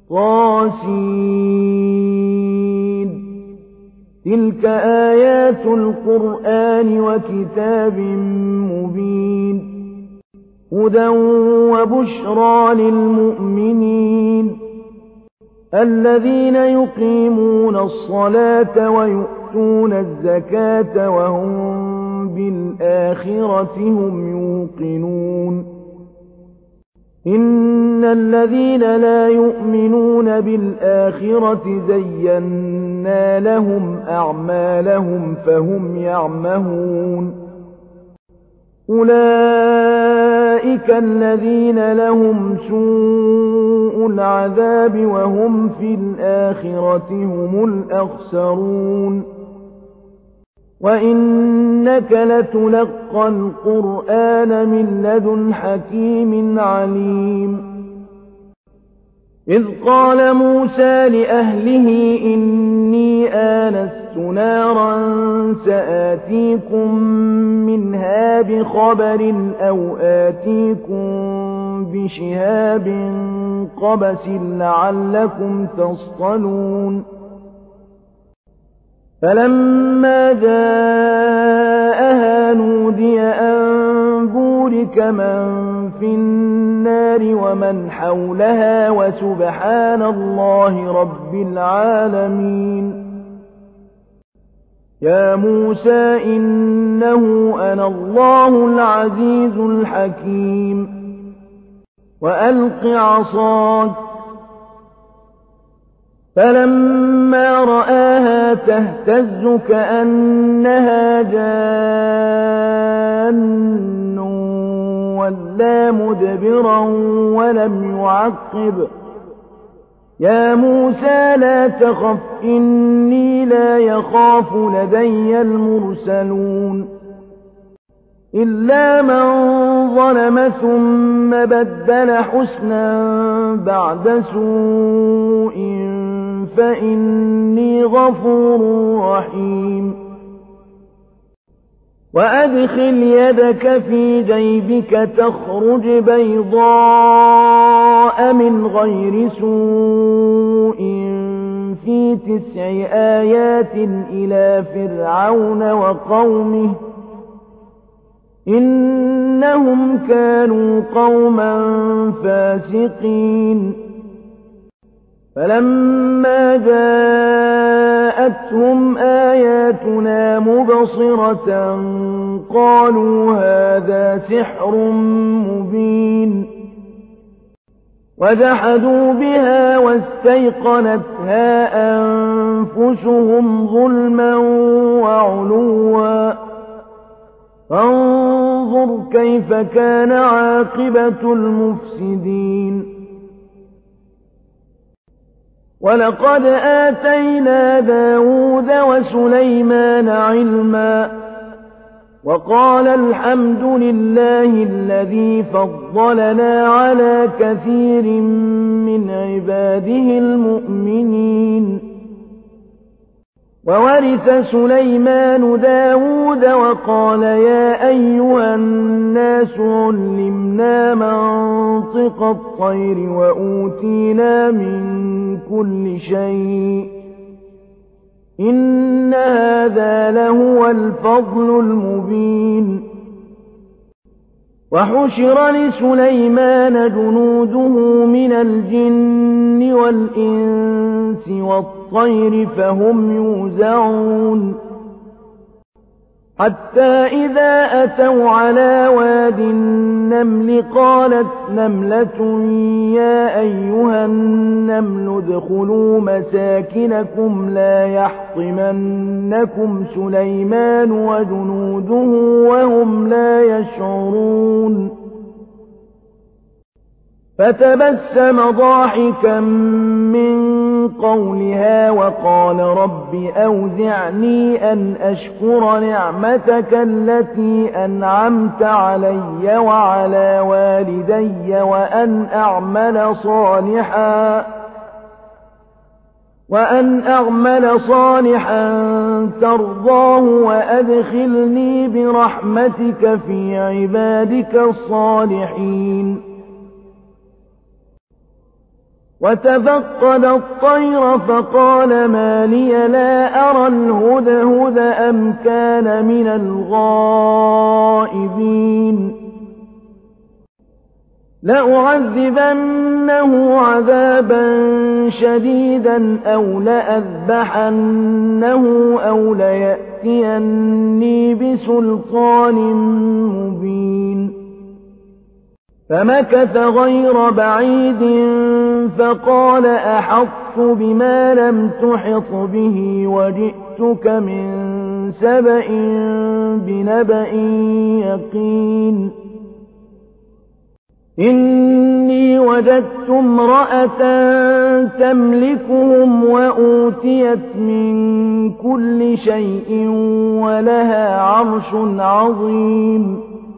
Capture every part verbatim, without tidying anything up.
طاسين تلك آيات القرآن وكتاب مبين هدى وبشرى للمؤمنين الذين يقيمون الصلاة ويؤتون الزكاة وهم بالآخرة هم يوقنون إن الذين لا يؤمنون بالآخرة زينا لهم أعمالهم فهم يعمهون أولئك الذين لهم سوء العذاب وهم في الآخرة هم الأخسرون وإنك لتلقى القرآن من لدن حكيم عليم إذ قال موسى لأهله إني آنست نارا سآتيكم منها بخبر أو آتيكم بشهاب قبس لعلكم تصطلون فلما جاءها نودي أن بورك من في النار ومن حولها وسبحان الله رب العالمين يا موسى إنه أنا الله العزيز الحكيم وألق عصاك فلما رآها تهتز كأنها جان ولا مدبرا ولم يعقب يا موسى لا تخف إني لا يخاف لدي المرسلون إلا من ظلم ثم بدل حسنا بعد سوء فإني غفور رحيم وأدخل يدك في جيبك تخرج بيضاء من غير سوء في تسع آيات إلى فرعون وقومه إنهم كانوا قوما فاسقين فلما جاءتهم آياتنا مبصرة قالوا هذا سحر مبين وجحدوا بها واستيقنتها أنفسهم ظلما وعلوا فانظر كيف كان عاقبة المفسدين ولقد آتينا داود وسليمان علما وقال الحمد لله الذي فضلنا على كثير من عباده المؤمنين وورث سليمان داود وقال يا أيها الناس علمنا منطق الطير وأوتينا من كل شيء إن هذا لهو الفضل المبين وحشر لسليمان جنوده من الجن والإنس والطير فهم يوزعون حتى إذا أتوا على واد النمل قالت نملة يا أيها النمل ادخلوا مساكنكم لا يحطمنكم سليمان وجنوده وهم لا يشعرون فتبسم ضاحكا من قولها وقال رب أوزعني أن أشكر نعمتك التي أنعمت علي وعلى والدي وأن أعمل صالحا وأن أعمل صالحا ترضاه وأدخلني برحمتك في عبادك الصالحين وتفقد الطير فقال ما لي لا أرى الهدهد أم كان من الغائبين لأعذبنه عذابا شديدا أو لأذبحنه أو ليأتيني بسلطان مبين فمكث غير بعيد فقال أحطت بما لم تحط به وجئتك من سبأ بنبأ يقين إني وجدت امرأة تملكهم وأوتيت من كل شيء ولها عرش عظيم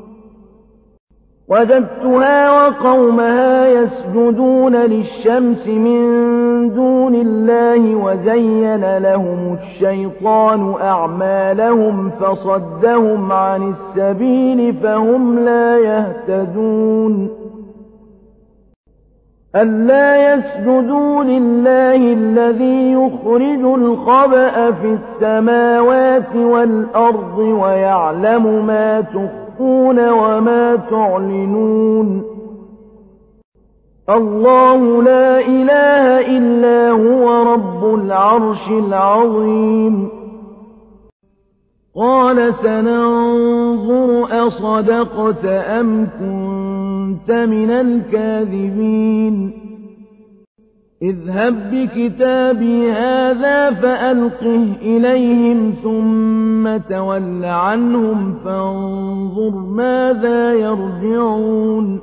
وجدتها وقومها يسجدون للشمس من دون الله وزين لهم الشيطان أعمالهم فصدهم عن السبيل فهم لا يهتدون ألا يسجدوا لله الذي يخرج الخبأ في السماوات والأرض ويعلم ما تخفون وما تعلنون الله لا إله إلا هو رب العرش العظيم قال سننظر أصدقت أم كنت من الكاذبين اذهب بكتابي هذا فألقه إليهم ثم تول عنهم فانظر ماذا يرجعون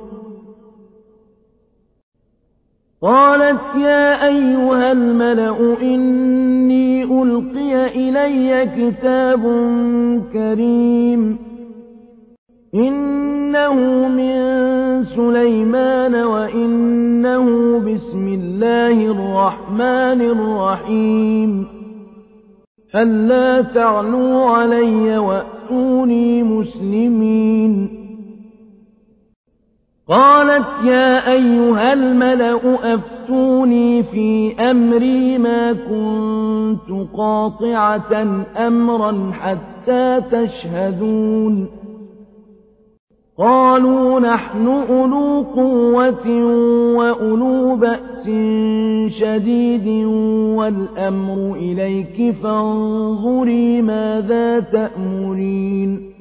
قالت يا أيها الملأ إني ألقي إلي كتاب كريم إنه من سليمان وإنه بسم الله الرحمن الرحيم ألا تعلوا علي وأتوني مسلمين قالت يا أيها الملأ أفتوني في أمري ما كنت قاطعة أمرا حتى تشهدون قالوا نحن أولو قوة وأولو بأس شديد والأمر إليك فانظري ماذا تأمرين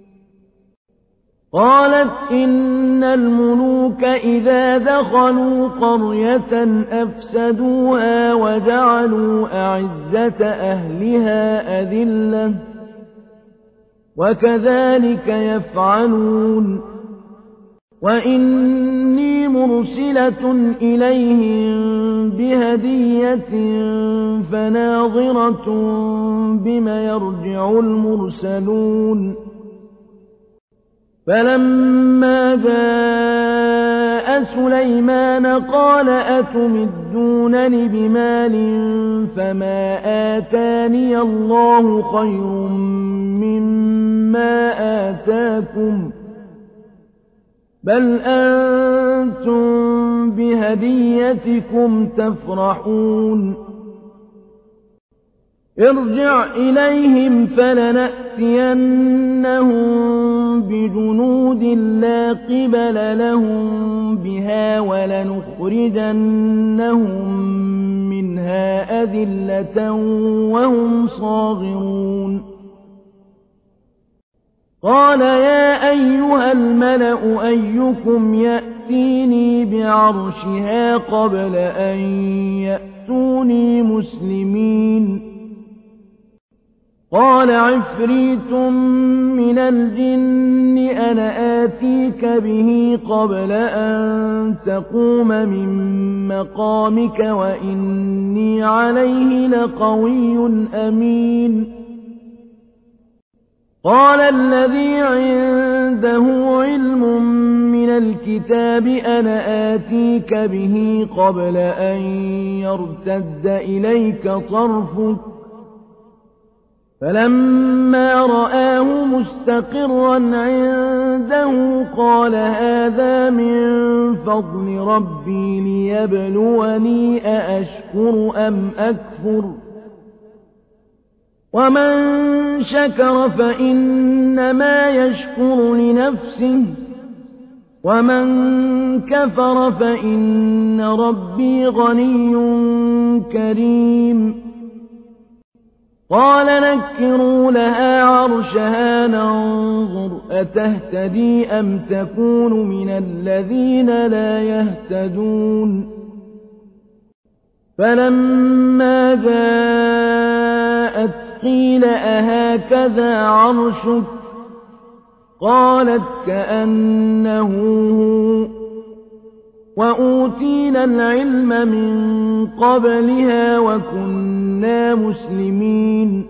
قالت إن الملوك إذا دخلوا قرية أفسدوها وجعلوا أعزة أهلها أذلة وكذلك يفعلون وإني مرسلة إليهم بهدية فناظرة بما يرجع المرسلون فلما جاء سليمان قال أتمدونني بمال فما آتاني الله خير مما آتاكم بل أنتم بهديتكم تفرحون ارجع إليهم فلنأتينهم بجنود لا قبل لهم بها ولنخرجنهم منها أذلة وهم صاغرون قال يا أيها الملأ أيكم يأتيني بعرشها قبل أن يأتوني مسلمين قال عفريت من الجن أنا آتيك به قبل أن تقوم من مقامك وإني عليه لقوي أمين قال الذي عنده علم من الكتاب أنا آتيك به قبل أن يرتد إليك طرفك فلما رآه مستقرا عنده قال هذا من فضل ربي ليبلوني أأشكر أم أكفر ومن شكر فإنما يشكر لنفسه ومن كفر فإن ربي غني كريم قال نكروا لها عرشها ننظر أتهتدي أم تكون من الذين لا يهتدون فلما جاءت قيل أهكذا عرشك قالت كأنه هو وأوتينا العلم من قبلها وكنا مسلمين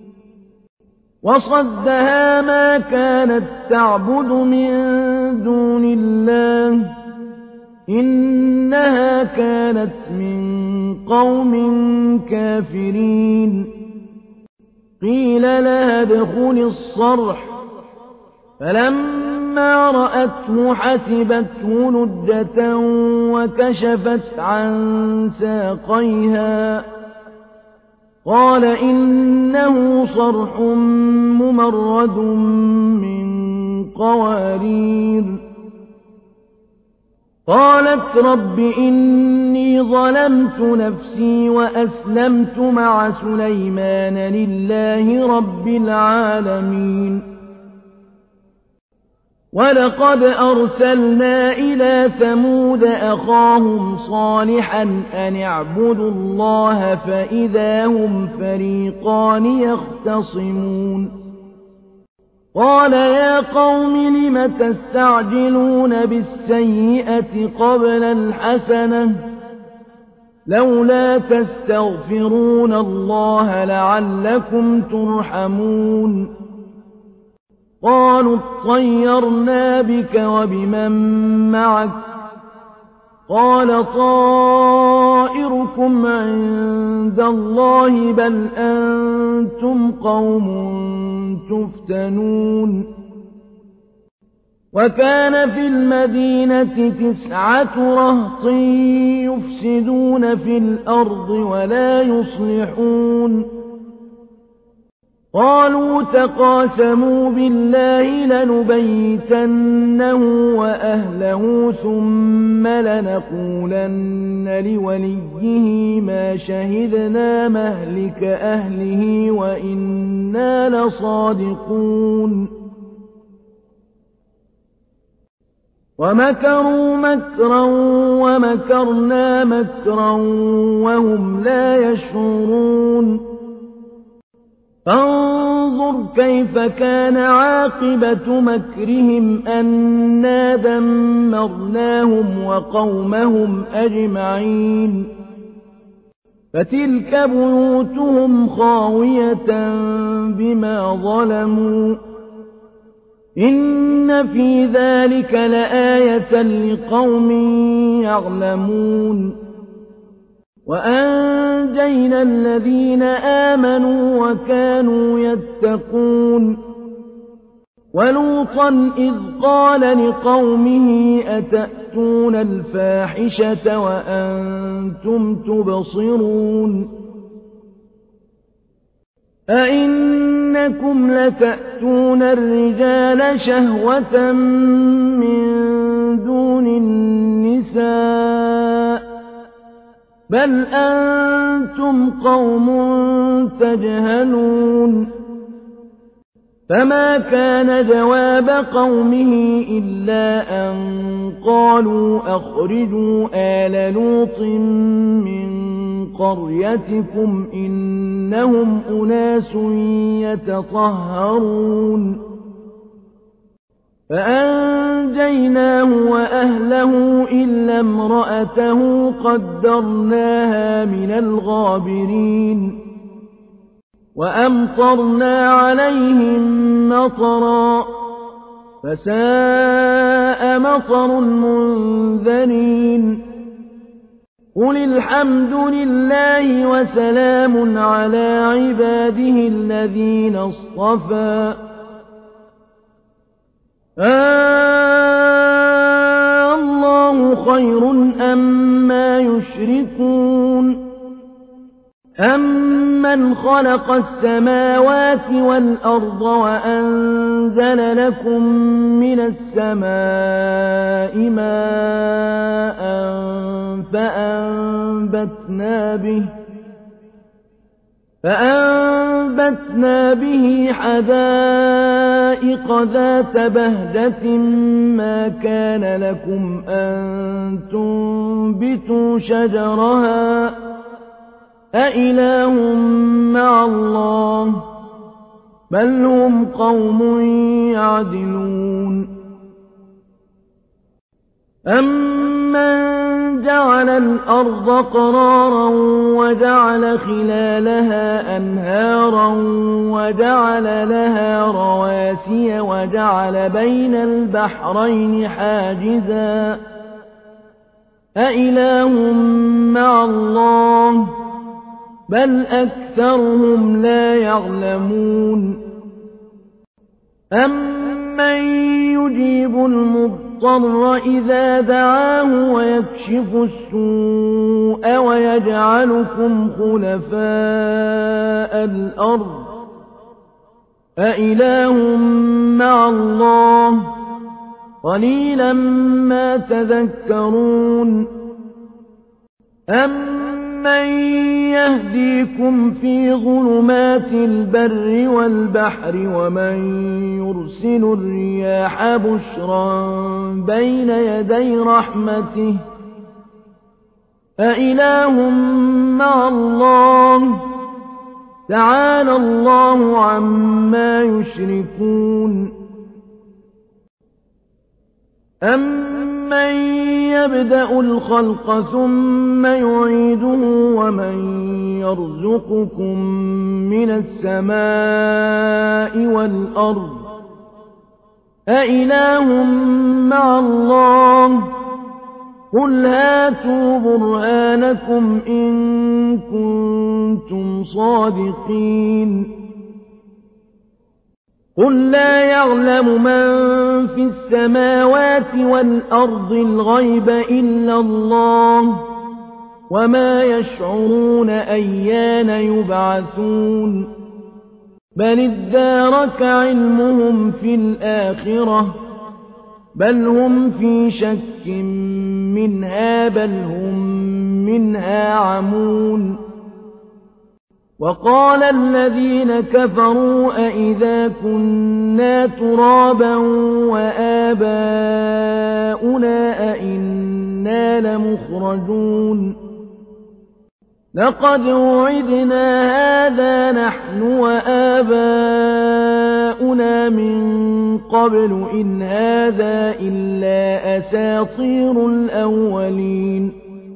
وصدها ما كانت تعبد من دون الله إنها كانت من قوم كافرين قيل لها ادخلي الصرح فلما رأته حسبته لجة وكشفت عن ساقيها قال إنه صرح ممرد من قوارير قالت رب إني ظلمت نفسي وأسلمت مع سليمان لله رب العالمين ولقد أرسلنا إلى ثمود أخاهم صالحا أن اعبدوا الله فإذا هم فريقان يختصمون قال يا قوم لم تستعجلون بالسيئة قبل الحسنة لولا تستغفرون الله لعلكم ترحمون قالوا اطيرنا بك وبمن معك قال طائركم عند الله بل أنتم قوم تفتنون وكان في المدينة تسعة رهط يفسدون في الأرض ولا يصلحون قالوا تقاسموا بالله لنبيتنه وأهله ثم لنقولن لوليه ما شهدنا مهلك أهله وإنا لصادقون ومكروا مكرا ومكرنا مكرا وهم لا يشعرون فانظر كيف كان عاقبة مكرهم أنا دمرناهم وقومهم أجمعين فتلك بيوتهم خاوية بما ظلموا إن في ذلك لآية لقوم يعلمون وأنجينا الذين آمنوا وكانوا يتقون ولوطا إذ قال لقومه أتأتون الفاحشة وأنتم تبصرون أئنكم لتأتون الرجال شهوة من دون النساء بل أنتم قوم تجهلون فما كان جواب قومه إلا أن قالوا أخرجوا آل لوط من قريتكم إنهم أناس يتطهرون فأنجيناه وأهله إلا امرأته قدرناها من الغابرين وأمطرنا عليهم مطرا فساء مطر المنذرين قُلِ الْحَمْدُ لِلَّهِ وَسَلَامٌ عَلَىٰ عِبَادِهِ الَّذِينَ اصْطَفَىٰ آللَّهُ خَيْرٌ أَمَّا يُشْرِكُونَ أَمَّنْ خَلَقَ السَّمَاوَاتِ وَالْأَرْضَ وَأَنزَلَ لَكُم مِّنَ السَّمَاءِ مَاءً فَأَنبَتْنَا بِهِ فَأَنبَتْنَا بِهِ حَدَائِقَ ذَاتَ بَهْجَةٍ مَّا كَانَ لَكُمْ أَن تُنبِتُوا شَجَرَهَا أَإِلَٰهٌ مَّعَ اللَّهِ ۚ بَلْ هُمْ قَوْمٌ يَعْدِلُونَ أَمَّن جَعَلَ الْأَرْضَ قَرَارًا وَجَعَلَ خِلَالَهَا أَنْهَارًا وَجَعَلَ لَهَا رَوَاسِيَ وَجَعَلَ بَيْنَ الْبَحْرَيْنِ حَاجِزًا أَإِلَٰهٌ مَّعَ اللَّهِ ۚ بَلْ أَكْثَرُهُمْ لَا يَعْلَمُونَ أَمَّن يُجِيبُ الْمُضْطَرَّ إِذَا دَعَاهُ وَيَكْشِفُ السُّوءَ وَيَجْعَلُكُمْ خُلَفَاءَ الْأَرْضِ أَإِلَٰهٌ مَّعَ اللَّهِ ۚ قَلِيلًا مَّا تَذَكَّرُونَ أَمَّن يَهْدِيكُمْ فِي ظُلُمَاتِ الْبَرِّ وَالْبَحْرِ وَمَن يُرْسِلُ الرِّيَاحَ بُشْرًا بَيْنَ يَدَيْ رَحْمَتِهِ أَإِلَٰهٌ مَّعَ اللَّهِ ۚ تَعَالَى اللَّهُ عَمَّا يُشْرِكُونَ أَمَّن يَبْدَأُ الْخَلْقَ ثُمَّ يُعِيدُهُ وَمَن يَرْزُقُكُم مِّنَ السَّمَاءِ وَالْأَرْضِ أَإِلَٰهٌ مَّعَ اللَّهِ ۚ قُلْ هَاتُوا بُرْهَانَكُمْ إِن كُنتُمْ صَادِقِينَ قُل لَّا يَعْلَمُ مَن فِي السَّمَاوَاتِ وَالْأَرْضِ الْغَيْبَ إِلَّا اللَّهُ ۚ وَمَا يَشْعُرُونَ أَيَّانَ يُبْعَثُونَ بَلِ ادَّارَكَ عِلْمُهُمْ فِي الْآخِرَةِ ۚ بَلْ هُمْ فِي شَكٍّ مِّنْهَا بَلْ هُم مِّنْهَا عَمُونَ وَقَالَ الَّذِينَ كَفَرُوا أَإِذَا كُنَّا تُرَابًا وَآبَاؤُنَا أَإِنَّا لَمُخْرَجُونَ لَقَدْ وُعِدْنَا هَٰذَا نَحْنُ وَآبَاؤُنَا مِن قَبْلُ إِنْ هَٰذَا إِلَّا أَسَاطِيرُ الْأَوَّلِينَ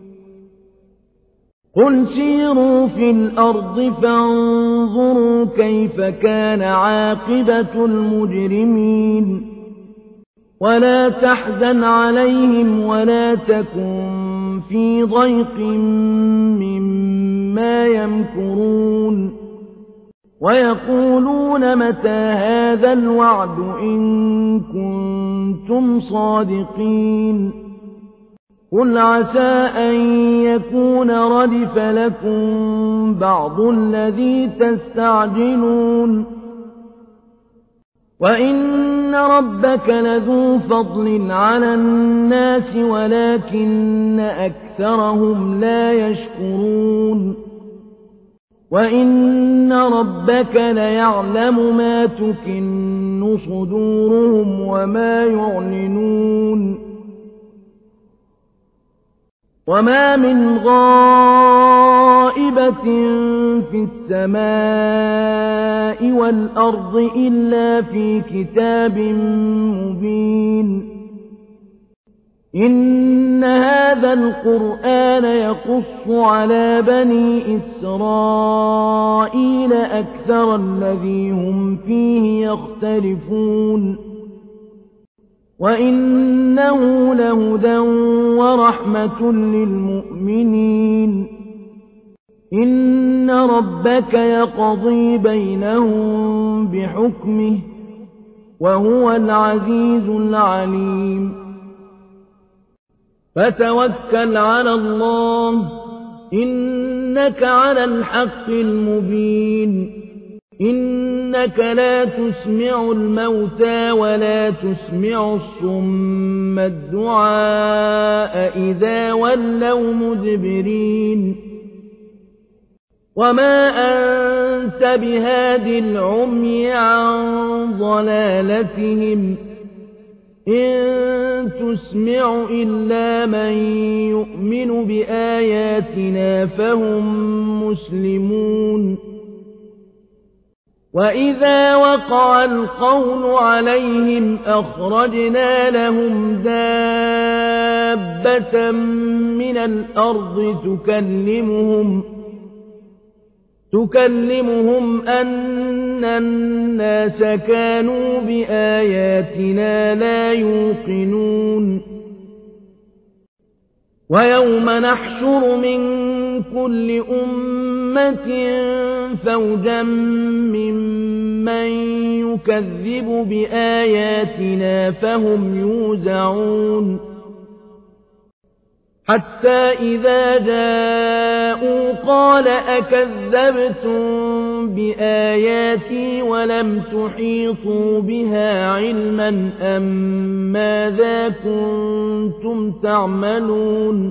قُلْ سِيرُوا فِي الْأَرْضِ فَانظُرُوا كَيْفَ كَانَ عَاقِبَةُ الْمُجْرِمِينَ وَلَا تَحْزَنْ عَلَيْهِمْ وَلَا تَكُن فِي ضَيْقٍ مِّمَّا يَمْكُرُونَ وَيَقُولُونَ مَتَىٰ هَٰذَا الْوَعْدُ إِن كُنتُمْ صَادِقِينَ قُلْ عَسَىٰ أَن يَكُونَ رَدِفَ لَكُم بَعْضُ الَّذِي تَسْتَعْجِلُونَ وَإِنَّ رَبَّكَ لَذُو فَضْلٍ عَلَى النَّاسِ وَلَٰكِنَّ أَكْثَرَهُمْ لَا يَشْكُرُونَ وَإِنَّ رَبَّكَ لَيَعْلَمُ مَا تُكِنُّ صُدُورُهُمْ وَمَا يُعْلِنُونَ وَمَا مِنْ غَائِبَةٍ فِي السَّمَاءِ وَالْأَرْضِ إِلَّا فِي كِتَابٍ مُّبِينٍ إِنَّ هَٰذَا الْقُرْآنَ يَقُصُّ عَلَىٰ بَنِي إِسْرَائِيلَ أَكْثَرَ الَّذِي هُمْ فِيهِ يَخْتَلِفُونَ وإنه لهدى ورحمة للمؤمنين إن ربك يقضي بينهم بحكمه وهو العزيز العليم فتوكل على الله إنك على الحق المبين إنك لا تسمع الموتى ولا تسمع الصم الدعاء إذا ولوا مدبرين وما أنت بهاد العمي عن ضلالتهم إن تسمع إلا من يؤمن بآياتنا فهم مسلمون وإذا وقع القول عليهم أخرجنا لهم دابة من الأرض تكلمهم تكلمهم أن الناس كانوا بآياتنا لا يوقنون ويوم نحشر من كل أمة فوجا ممن يكذب بآياتنا فهم يوزعون حتى إذا جاءوا قال أكذبتم بآياتي ولم تحيطوا بها علما أم ماذا كنتم تعملون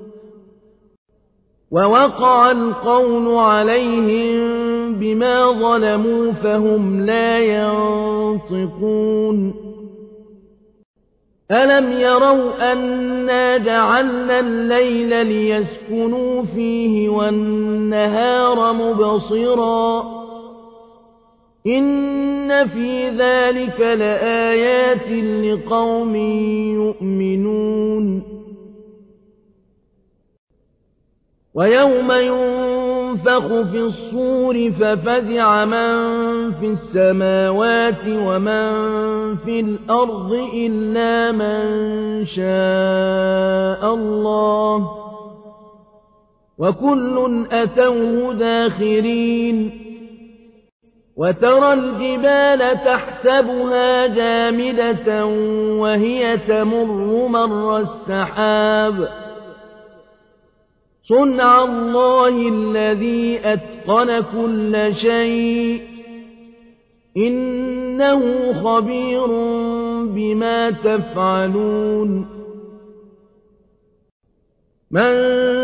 ووقع القول عليهم بما ظلموا فهم لا ينطقون ألم يروا أنا جعلنا الليل ليسكنوا فيه والنهار مبصرا إن في ذلك لآيات لقوم يؤمنون ويوم ينفخ في الصور ففزع من في السماوات ومن في الأرض إلا من شاء الله وكل أتوه داخرين وترى الجبال تحسبها جامدة وهي تمر مر السحاب صنع الله الذي أتقن كل شيء إنه خبير بما تفعلون من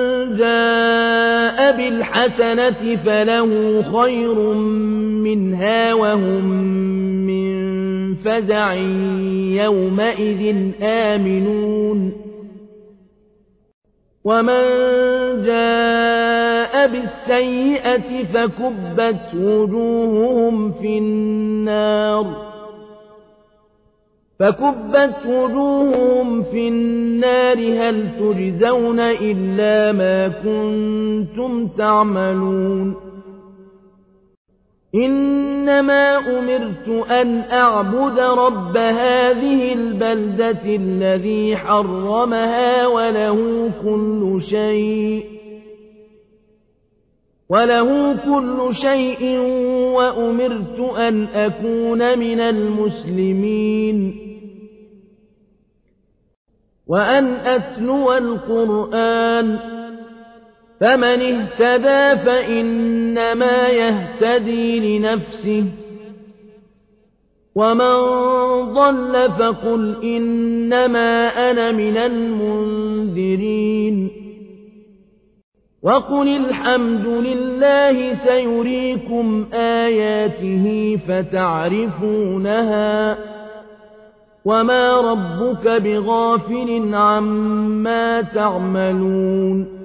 جاء بالحسنة فله خير منها وهم من فزع يومئذ آمنون ومن جاء بالسيئة فكبت وجوههم في النار فكبت وجوههم في النار هل تجزون إلا ما كنتم تعملون إنما أمرت أن أعبد رب هذه البلدة الذي حرمها وله كل شيء وله كل شيء وأمرت أن أكون من المسلمين وأن أتلو القرآن فمن اهتدى فإنما يهتدي لنفسه ومن ضل فقل إنما أنا من المنذرين وقل الحمد لله سيريكم آياته فتعرفونها وما ربك بغافل عما تعملون